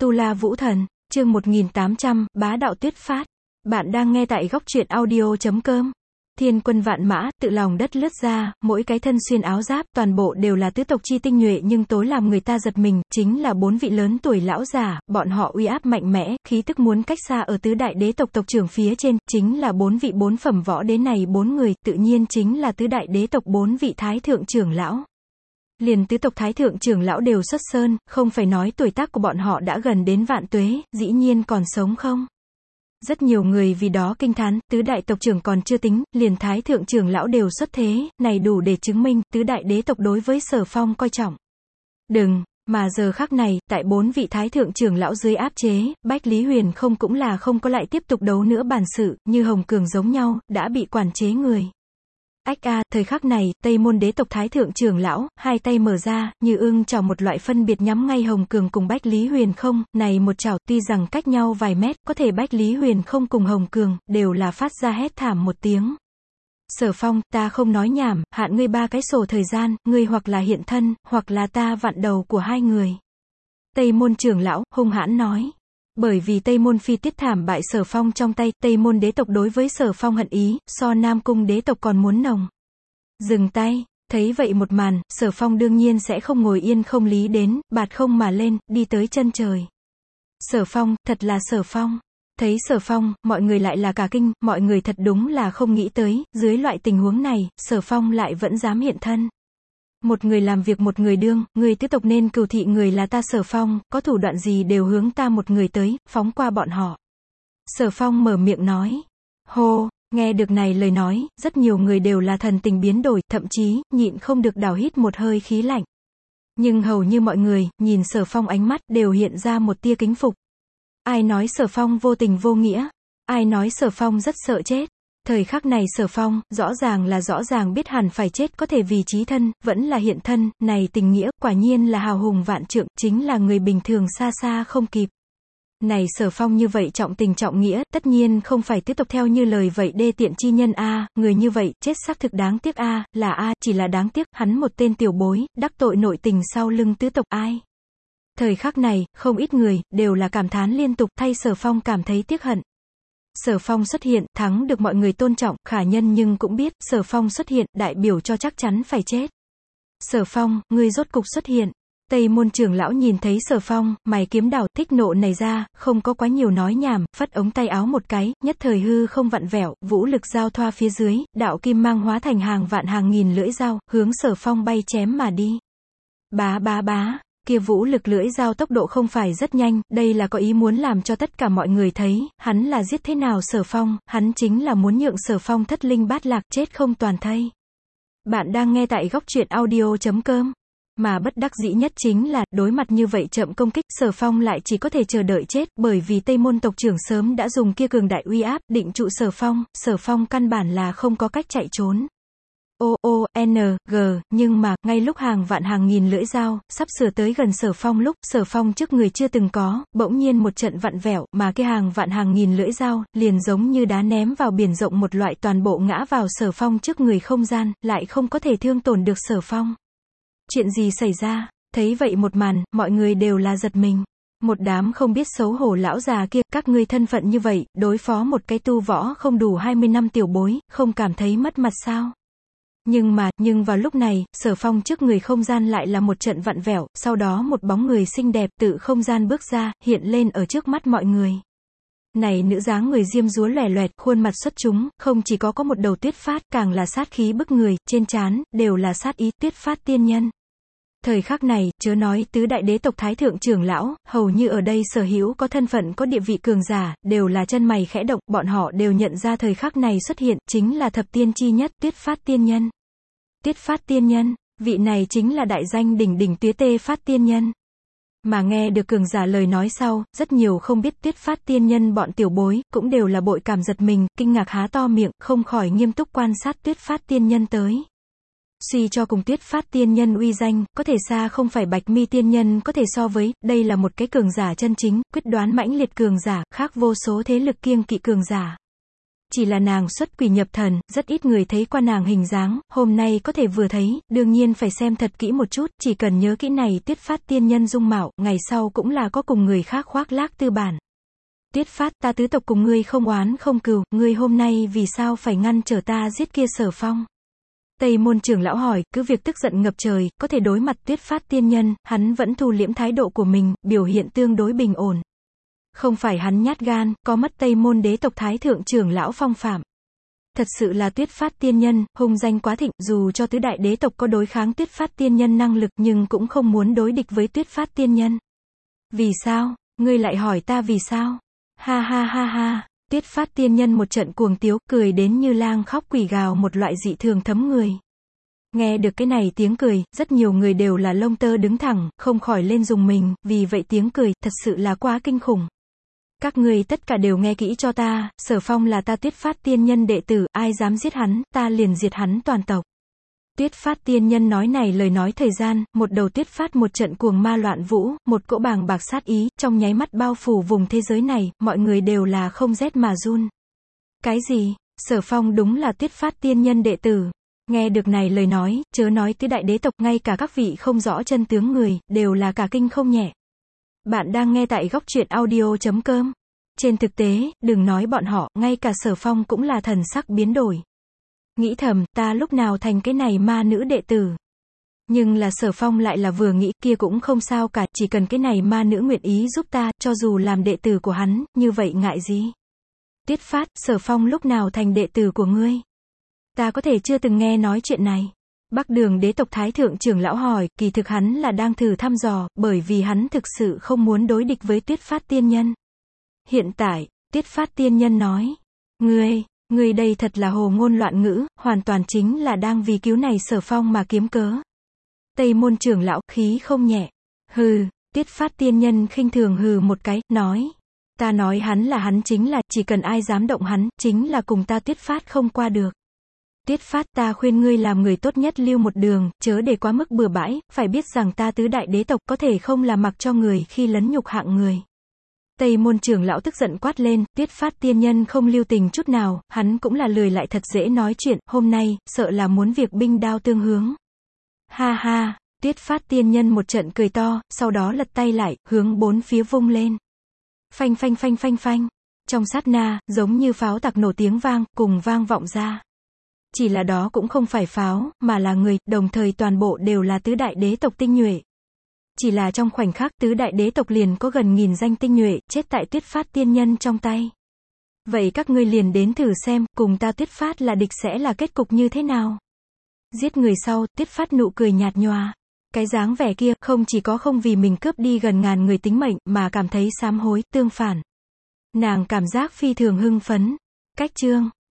Tu La Vũ Thần, chương 1800, bá đạo tuyết phát. Bạn đang nghe tại góc truyện audio.com. Thiên quân vạn mã, tự lòng đất lướt ra, mỗi cái thân xuyên áo giáp, toàn bộ đều là tứ tộc chi tinh nhuệ nhưng tối làm người ta giật mình, chính là 4 vị lớn tuổi lão giả, bọn họ uy áp mạnh mẽ, khí tức muốn cách xa ở tứ đại đế tộc tộc trưởng phía trên, chính là 4 vị 4 phẩm võ đế này 4 người, tự nhiên chính là tứ đại đế tộc 4 vị thái thượng trưởng lão. Liền tứ tộc thái thượng trưởng lão đều xuất sơn, không phải nói tuổi tác của bọn họ đã gần đến vạn tuế, dĩ nhiên còn sống không? Rất nhiều người vì đó kinh thán, tứ đại tộc trưởng còn chưa tính, liền thái thượng trưởng lão đều xuất thế, này đủ để chứng minh, tứ đại đế tộc đối với Sở Phong coi trọng. Đừng, mà giờ khắc này, tại 4 vị thái thượng trưởng lão dưới áp chế, Bách Lý Huyền không cũng là không có lại tiếp tục đấu nữa bản sự, như Hồng Cường giống nhau, đã bị quản chế người. Ách a, thời khắc này, Tây Môn đế tộc thái thượng trưởng lão, hai tay mở ra, như ưng chảo một loại phân biệt nhắm ngay Hồng Cường cùng Bách Lý Huyền không, này một chảo, tuy rằng cách nhau vài mét, có thể Bách Lý Huyền không cùng Hồng Cường, đều là phát ra hét thảm một tiếng. Sở Phong, ta không nói nhảm, hạn ngươi 3 cái sổ thời gian, ngươi hoặc là hiện thân, hoặc là ta vặn đầu của hai người. Tây Môn trưởng lão, hung hãn nói. Bởi vì Tây Môn Phi tiết thảm bại Sở Phong trong tay, Tây Môn đế tộc đối với Sở Phong hận ý, so Nam Cung đế tộc còn muốn nồng. Dừng tay, thấy vậy một màn, Sở Phong đương nhiên sẽ không ngồi yên không lý đến, bạt không mà lên, đi tới chân trời. Sở Phong, thật là Sở Phong. Thấy Sở Phong, mọi người lại là cả kinh, mọi người thật đúng là không nghĩ tới, dưới loại tình huống này, Sở Phong lại vẫn dám hiện thân. Một người làm việc một người đương, người tứ tộc nên cừu thị người là ta Sở Phong, có thủ đoạn gì đều hướng ta một người tới, phóng qua bọn họ. Sở Phong mở miệng nói. Hô, nghe được này lời nói, rất nhiều người đều là thần tình biến đổi, thậm chí, nhịn không được đảo hít một hơi khí lạnh. Nhưng hầu như mọi người, nhìn Sở Phong ánh mắt, đều hiện ra một tia kính phục. Ai nói Sở Phong vô tình vô nghĩa? Ai nói Sở Phong rất sợ chết? Thời khắc này Sở Phong, rõ ràng biết hẳn phải chết có thể vì chí thân, vẫn là hiện thân, này tình nghĩa, quả nhiên là hào hùng vạn trượng, chính là người bình thường xa xa không kịp. Này Sở Phong như vậy trọng tình trọng nghĩa, tất nhiên không phải tứ tộc theo như lời vậy đê tiện chi nhân a, người như vậy, chết xác thực đáng tiếc a, là a, chỉ là đáng tiếc, hắn một tên tiểu bối, đắc tội nội tình sau lưng tứ tộc ai. Thời khắc này, không ít người, đều là cảm thán liên tục, thay Sở Phong cảm thấy tiếc hận. Sở Phong xuất hiện, thắng được mọi người tôn trọng, khả nhân nhưng cũng biết, Sở Phong xuất hiện, đại biểu cho chắc chắn phải chết. Sở Phong, ngươi rốt cục xuất hiện. Tây Môn trưởng lão nhìn thấy Sở Phong, mày kiếm đảo, thích nộ này ra, không có quá nhiều nói nhảm, phất ống tay áo một cái, nhất thời hư không vặn vẹo, vũ lực giao thoa phía dưới, đạo kim mang hóa thành hàng vạn hàng nghìn lưỡi dao, hướng Sở Phong bay chém mà đi. Bá bá bá. Kia vũ lực lưỡi dao tốc độ không phải rất nhanh, đây là có ý muốn làm cho tất cả mọi người thấy, hắn là giết thế nào Sở Phong, hắn chính là muốn nhượng Sở Phong thất linh bát lạc, chết không toàn thây. Bạn đang nghe tại góc truyện audio.com. Mà bất đắc dĩ nhất chính là, đối mặt như vậy chậm công kích, Sở Phong lại chỉ có thể chờ đợi chết, bởi vì Tây Môn tộc trưởng sớm đã dùng kia cường đại uy áp, định trụ Sở Phong căn bản là không có cách chạy trốn. G, nhưng mà, ngay lúc hàng vạn hàng nghìn lưỡi dao, sắp sửa tới gần Sở Phong lúc, Sở Phong trước người chưa từng có, bỗng nhiên một trận vặn vẹo, mà kia hàng vạn hàng nghìn lưỡi dao, liền giống như đá ném vào biển rộng một loại toàn bộ ngã vào Sở Phong trước người không gian, lại không có thể thương tổn được Sở Phong. Chuyện gì xảy ra? Thấy vậy một màn, mọi người đều là giật mình. Một đám không biết xấu hổ lão già kia, các ngươi thân phận như vậy, đối phó một cái tu võ không đủ 20 năm tiểu bối, không cảm thấy mất mặt sao? Nhưng vào lúc này, Sở Phong trước người không gian lại là một trận vặn vẹo, sau đó một bóng người xinh đẹp tự không gian bước ra, hiện lên ở trước mắt mọi người. Này nữ dáng người diêm dúa lòe loẹt, khuôn mặt xuất chúng, không chỉ có một đầu tuyết phát, càng là sát khí bức người, trên trán, đều là sát ý tuyết phát tiên nhân. Thời khắc này, chớ nói tứ đại đế tộc thái thượng trưởng lão, hầu như ở đây sở hữu có thân phận có địa vị cường giả, đều là chân mày khẽ động, bọn họ đều nhận ra thời khắc này xuất hiện, chính là thập tiên chi nhất, tuyết phát tiên nhân. Tuyết phát tiên nhân, vị này chính là đại danh đỉnh đỉnh Tuyết Tê phát tiên nhân. Mà nghe được cường giả lời nói sau, rất nhiều không biết Tuyết phát tiên nhân bọn tiểu bối, cũng đều là bội cảm giật mình, kinh ngạc há to miệng, không khỏi nghiêm túc quan sát Tuyết phát tiên nhân tới. Suy cho cùng Tuyết phát tiên nhân uy danh, có thể xa không phải Bạch Mi tiên nhân có thể so với, đây là một cái cường giả chân chính, quyết đoán mãnh liệt cường giả, khác vô số thế lực kiêng kỵ cường giả. Chỉ là nàng xuất quỷ nhập thần, rất ít người thấy qua nàng hình dáng, hôm nay có thể vừa thấy, đương nhiên phải xem thật kỹ một chút, chỉ cần nhớ kỹ này Tuyết Phát tiên nhân dung mạo, ngày sau cũng là có cùng người khác khoác lác tư bản. Tuyết Phát, ta tứ tộc cùng ngươi không oán không cừu, ngươi hôm nay vì sao phải ngăn trở ta giết kia Sở Phong? Tây môn trưởng lão hỏi, cứ việc tức giận ngập trời, có thể đối mặt Tuyết Phát tiên nhân, hắn vẫn thu liễm thái độ của mình, biểu hiện tương đối bình ổn. Không phải hắn nhát gan, có mất Tây môn đế tộc thái thượng trưởng lão phong phạm. Thật sự là Tuyết Phát tiên nhân, hung danh quá thịnh, dù cho tứ đại đế tộc có đối kháng Tuyết Phát tiên nhân năng lực nhưng cũng không muốn đối địch với Tuyết Phát tiên nhân. Vì sao? Ngươi lại hỏi ta vì sao? Ha ha ha ha, Tuyết Phát tiên nhân một trận cuồng tiếu, cười đến như lang khóc quỷ gào, một loại dị thường thấm người. Nghe được cái này tiếng cười, rất nhiều người đều là lông tơ đứng thẳng, không khỏi lên rùng mình, vì vậy tiếng cười, thật sự là quá kinh khủng. Các ngươi tất cả đều nghe kỹ cho ta, Sở Phong là ta Tuyết Phát tiên nhân đệ tử, ai dám giết hắn, ta liền diệt hắn toàn tộc. Tuyết Phát tiên nhân nói này lời nói thời gian, một đầu Tuyết Phát một trận cuồng ma loạn vũ, một cỗ bàng bạc sát ý, trong nháy mắt bao phủ vùng thế giới này, mọi người đều là không rét mà run. Cái gì? Sở Phong đúng là Tuyết Phát tiên nhân đệ tử. Nghe được này lời nói, chớ nói tứ đại đế tộc, ngay cả các vị không rõ chân tướng người, đều là cả kinh không nhẹ. Bạn đang nghe tại Góc Truyện Audio.com. Trên thực tế, đừng nói bọn họ, ngay cả Sở Phong cũng là thần sắc biến đổi. Nghĩ thầm, ta lúc nào thành cái này ma nữ đệ tử. Nhưng là Sở Phong lại là vừa nghĩ, kia cũng không sao cả, chỉ cần cái này ma nữ nguyện ý giúp ta, cho dù làm đệ tử của hắn, như vậy ngại gì. Tuyết Phát, Sở Phong lúc nào thành đệ tử của ngươi? Ta có thể chưa từng nghe nói chuyện này. Bắc Đường đế tộc thái thượng trưởng lão hỏi, kỳ thực hắn là đang thử thăm dò, bởi vì hắn thực sự không muốn đối địch với Tuyết Phát tiên nhân. Hiện tại, Tuyết Phát tiên nhân nói, ngươi đây thật là hồ ngôn loạn ngữ, hoàn toàn chính là đang vì cứu này Sở Phong mà kiếm cớ. Tây môn trưởng lão, khí không nhẹ. Hừ, Tuyết Phát tiên nhân khinh thường hừ một cái, nói. Ta nói hắn chính là, chỉ cần ai dám động hắn, chính là cùng ta Tuyết Phát không qua được. Tuyết Phát, ta khuyên ngươi làm người tốt nhất lưu một đường, chớ để quá mức bừa bãi, phải biết rằng ta tứ đại đế tộc có thể không là mặc cho người khi lấn nhục hạng người. Tây môn trưởng lão tức giận quát lên, Tuyết Phát tiên nhân không lưu tình chút nào, hắn cũng là lười lại thật dễ nói chuyện, hôm nay, sợ là muốn việc binh đao tương hướng. Ha ha, Tuyết Phát tiên nhân một trận cười to, sau đó lật tay lại, hướng bốn phía vung lên. Phanh phanh phanh phanh phanh. Trong sát na, giống như pháo tạc nổ tiếng vang, cùng vang vọng ra. Chỉ là đó cũng không phải pháo, mà là người, đồng thời toàn bộ đều là tứ đại đế tộc tinh nhuệ. Chỉ là trong khoảnh khắc tứ đại đế tộc liền có gần 1000 danh tinh nhuệ, chết tại Tuyết Phát tiên nhân trong tay. Vậy các ngươi liền đến thử xem, cùng ta Tuyết Phát là địch sẽ là kết cục như thế nào? Giết người sau, Tuyết Phát nụ cười nhạt nhòa. Cái dáng vẻ kia, không chỉ có không vì mình cướp đi gần 1000 người tính mệnh, mà cảm thấy sám hối, tương phản. Nàng cảm giác phi thường hưng phấn. Cách chương.